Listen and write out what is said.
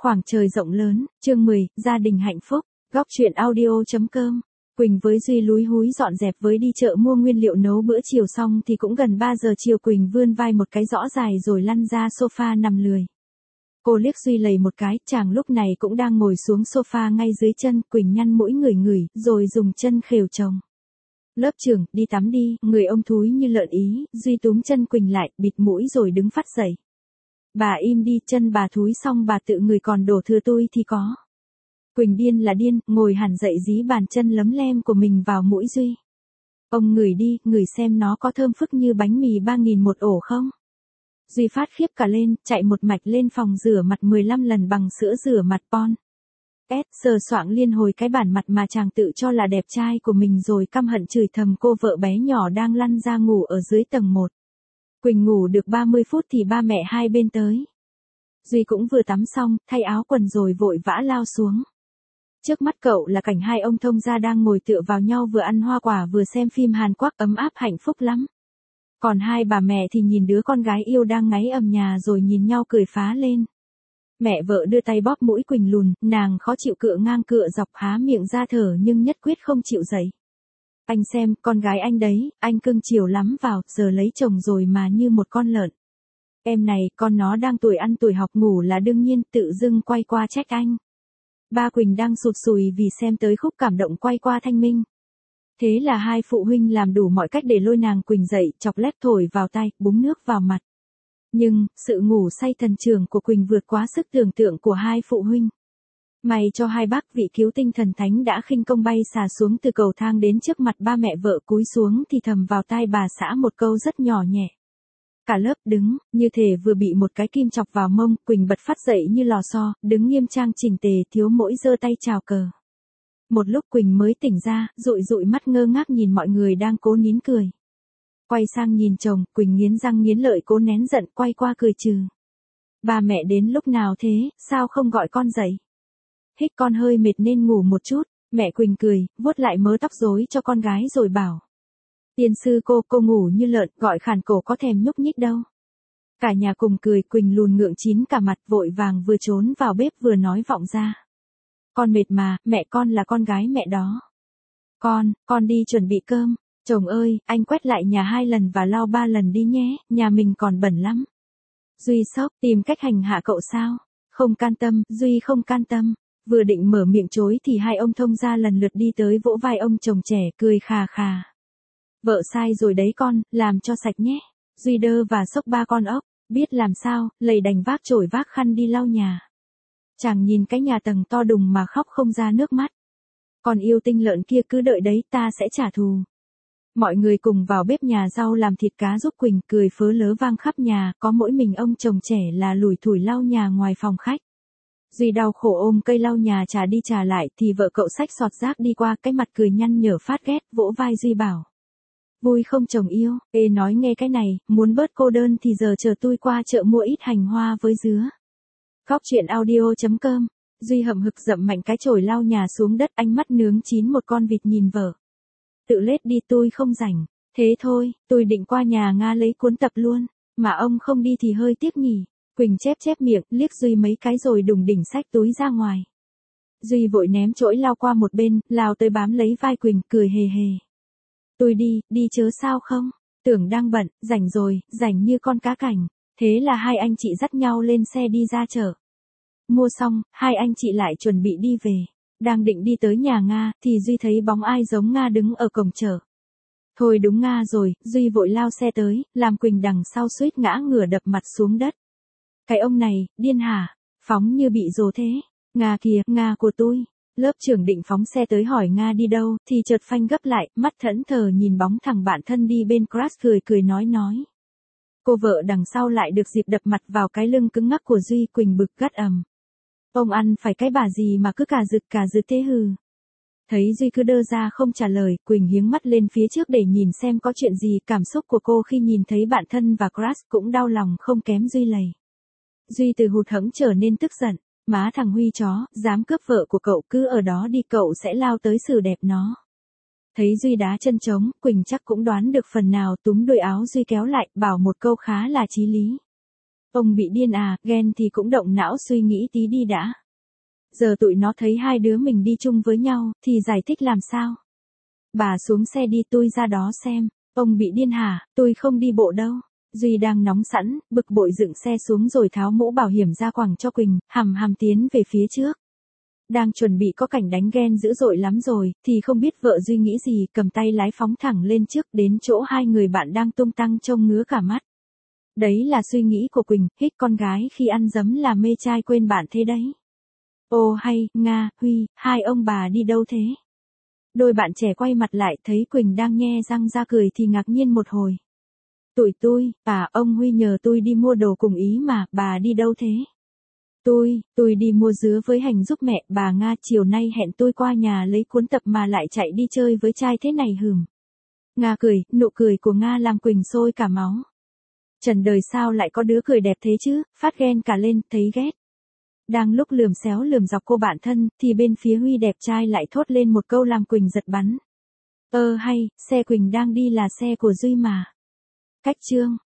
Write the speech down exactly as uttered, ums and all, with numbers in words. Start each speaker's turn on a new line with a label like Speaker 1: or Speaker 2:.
Speaker 1: Khoảng trời rộng lớn, chương mười, gia đình hạnh phúc, góc truyện audio.com. Quỳnh với Duy lúi húi dọn dẹp với đi chợ mua nguyên liệu nấu bữa chiều xong thì cũng gần ba giờ chiều. Quỳnh vươn vai một cái rõ dài rồi lăn ra sofa nằm lười. Cô liếc Duy lầy một cái, chàng lúc này cũng đang ngồi xuống sofa ngay dưới chân. Quỳnh nhăn mũi ngửi ngửi, rồi dùng chân khều chồng. Lớp trưởng, đi tắm đi, người ông thúi như lợn ý. Duy túm chân Quỳnh lại, bịt mũi rồi đứng phát dậy. Bà im đi, chân bà thúi xong bà tự người còn đổ thừa tôi thì có. Quỳnh điên là điên, ngồi hẳn dậy dí bàn chân lấm lem của mình vào mũi Duy. Ông ngửi đi, ngửi xem nó có thơm phức như bánh mì ba nghìn một ổ không? Duy phát khiếp cả lên, chạy một mạch lên phòng rửa mặt mười lăm lần bằng sữa rửa mặt Pon. S sờ soạng liên hồi cái bản mặt mà chàng tự cho là đẹp trai của mình rồi căm hận chửi thầm cô vợ bé nhỏ đang lăn ra ngủ ở dưới tầng một. Quỳnh ngủ được ba mươi phút thì ba mẹ hai bên tới. Duy cũng vừa tắm xong, thay áo quần rồi vội vã lao xuống. Trước mắt cậu là cảnh hai ông thông gia đang ngồi tựa vào nhau vừa ăn hoa quả vừa xem phim Hàn Quốc ấm áp hạnh phúc lắm. Còn hai bà mẹ thì nhìn đứa con gái yêu đang ngáy ầm nhà rồi nhìn nhau cười phá lên. Mẹ vợ đưa tay bóp mũi Quỳnh lùn, nàng khó chịu cựa ngang cựa dọc há miệng ra thở nhưng nhất quyết không chịu dậy. Anh xem, con gái anh đấy, anh cưng chiều lắm vào, giờ lấy chồng rồi mà như một con lợn. Em này, con nó đang tuổi ăn tuổi học ngủ là đương nhiên, tự dưng quay qua trách anh. Ba Quỳnh đang sụt sùi vì xem tới khúc cảm động quay qua thanh minh. Thế là hai phụ huynh làm đủ mọi cách để lôi nàng Quỳnh dậy, chọc lép thổi vào tay, búng nước vào mặt. Nhưng, sự ngủ say thần trường của Quỳnh vượt quá sức tưởng tượng của hai phụ huynh. May cho hai bác vị cứu tinh thần thánh đã khinh công bay xà xuống từ cầu thang đến trước mặt ba mẹ vợ, cúi xuống thì thầm vào tai bà xã một câu rất nhỏ nhẹ. Cả lớp đứng, như thể vừa bị một cái kim chọc vào mông. Quỳnh bật phát dậy như lò xo, đứng nghiêm trang chỉnh tề, thiếu mỗi giơ tay chào cờ. Một lúc Quỳnh mới tỉnh ra, dụi dụi mắt ngơ ngác nhìn mọi người đang cố nín cười. Quay sang nhìn chồng, Quỳnh nghiến răng nghiến lợi cố nén giận, quay qua cười trừ. Ba mẹ đến lúc nào thế, sao không gọi con dậy? Hích con hơi mệt nên ngủ một chút. Mẹ Quỳnh cười, vuốt lại mớ tóc rối cho con gái rồi bảo. Tiên sư cô, cô ngủ như lợn, gọi khản cổ có thèm nhúc nhích đâu. Cả nhà cùng cười. Quỳnh lùn ngượng chín cả mặt, vội vàng vừa trốn vào bếp vừa nói vọng ra. Con mệt mà, mẹ con là con gái mẹ đó. Con, con đi chuẩn bị cơm. Chồng ơi, anh quét lại nhà hai lần và lau ba lần đi nhé, nhà mình còn bẩn lắm. Duy sốc, tìm cách hành hạ cậu sao? Không can tâm, Duy không can tâm. Vừa định mở miệng chối thì hai ông thông gia lần lượt đi tới vỗ vai ông chồng trẻ, cười khà khà. Vợ sai rồi đấy con, làm cho sạch nhé. Duy đơ và sốc ba con ốc, biết làm sao, lầy đành vác chổi vác khăn đi lau nhà. Chàng nhìn cái nhà tầng to đùng mà khóc không ra nước mắt. Con yêu tinh lợn kia cứ đợi đấy, ta sẽ trả thù. Mọi người cùng vào bếp nhà rau làm thịt cá giúp Quỳnh, cười phớ lớ vang khắp nhà, có mỗi mình ông chồng trẻ là lủi thủi lau nhà ngoài phòng khách. Duy đau khổ ôm cây lau nhà trả đi trả lại thì vợ cậu xách sọt rác đi qua, cái mặt cười nhăn nhở phát ghét, vỗ vai Duy bảo. Vui không chồng yêu? Ê nói nghe cái này, muốn bớt cô đơn thì giờ chờ tôi qua chợ mua ít hành hoa với dứa. Góc truyện audio.com. Duy hậm hực dậm mạnh cái chổi lau nhà xuống đất, ánh mắt nướng chín một con vịt nhìn vợ. Tự lết đi, tôi không rảnh. Thế thôi, tôi định qua nhà Nga lấy cuốn tập luôn. Mà ông không đi thì hơi tiếc nhỉ. Quỳnh chép chép miệng, liếc Duy mấy cái rồi đùng đỉnh xách túi ra ngoài. Duy vội ném chổi lao qua một bên, lao tới bám lấy vai Quỳnh, cười hề hề. Tôi đi, đi chớ sao không? Tưởng đang bận, rảnh rồi, rảnh như con cá cảnh. Thế là hai anh chị dắt nhau lên xe đi ra chợ. Mua xong, hai anh chị lại chuẩn bị đi về. Đang định đi tới nhà Nga, thì Duy thấy bóng ai giống Nga đứng ở cổng chợ. Thôi đúng Nga rồi, Duy vội lao xe tới, làm Quỳnh đằng sau suýt ngã ngửa đập mặt xuống đất. Cái ông này, điên hả? Phóng như bị rồ thế. Nga kìa, Nga của tôi. Lớp trưởng định phóng xe tới hỏi Nga đi đâu, thì chợt phanh gấp lại, mắt thẫn thờ nhìn bóng thằng bạn thân đi bên crush cười cười nói nói. Cô vợ đằng sau lại được dịp đập mặt vào cái lưng cứng ngắc của Duy. Quỳnh bực gắt ầm. Ông ăn phải cái bà gì mà cứ cả rực cả rực thế hừ. Thấy Duy cứ đơ ra không trả lời, Quỳnh hiếng mắt lên phía trước để nhìn xem có chuyện gì. Cảm xúc của cô khi nhìn thấy bạn thân và crush cũng đau lòng không kém Duy lầy. Duy từ hụt hẫng trở nên tức giận. Má thằng Huy chó, dám cướp vợ của cậu, cứ ở đó đi, cậu sẽ lao tới xử đẹp nó. Thấy Duy đá chân trống, Quỳnh chắc cũng đoán được phần nào, túm đuôi áo Duy kéo lại, bảo một câu khá là chí lý. Ông bị điên à, ghen thì cũng động não suy nghĩ tí đi đã. Giờ tụi nó thấy hai đứa mình đi chung với nhau, thì giải thích làm sao? Bà xuống xe đi, tôi ra đó xem. Ông bị điên hả, tôi không đi bộ đâu. Duy đang nóng sẵn, bực bội dựng xe xuống rồi tháo mũ bảo hiểm ra quẳng cho Quỳnh, hằm hằm tiến về phía trước. Đang chuẩn bị có cảnh đánh ghen dữ dội lắm rồi, thì không biết vợ Duy nghĩ gì, cầm tay lái phóng thẳng lên trước đến chỗ hai người bạn đang tung tăng trông ngứa cả mắt. Đấy là suy nghĩ của Quỳnh, hít con gái khi ăn dấm là mê trai quên bạn thế đấy. Ô hay, Nga, Huy, hai ông bà đi đâu thế? Đôi bạn trẻ quay mặt lại thấy Quỳnh đang nhe răng ra cười thì ngạc nhiên một hồi. Tụi tôi, à ông Huy nhờ tôi đi mua đồ cùng ý mà, bà đi đâu thế? Tôi, tôi đi mua dứa với hành giúp mẹ, bà Nga chiều nay hẹn tôi qua nhà lấy cuốn tập mà lại chạy đi chơi với trai thế này hừm. Nga cười, nụ cười của Nga làm Quỳnh sôi cả máu. Trần đời sao lại có đứa cười đẹp thế chứ, phát ghen cả lên, thấy ghét. Đang lúc lườm xéo lườm dọc cô bạn thân, thì bên phía Huy đẹp trai lại thốt lên một câu làm Quỳnh giật bắn. Ơ hay, xe Quỳnh đang đi là xe của Duy mà. Cách chương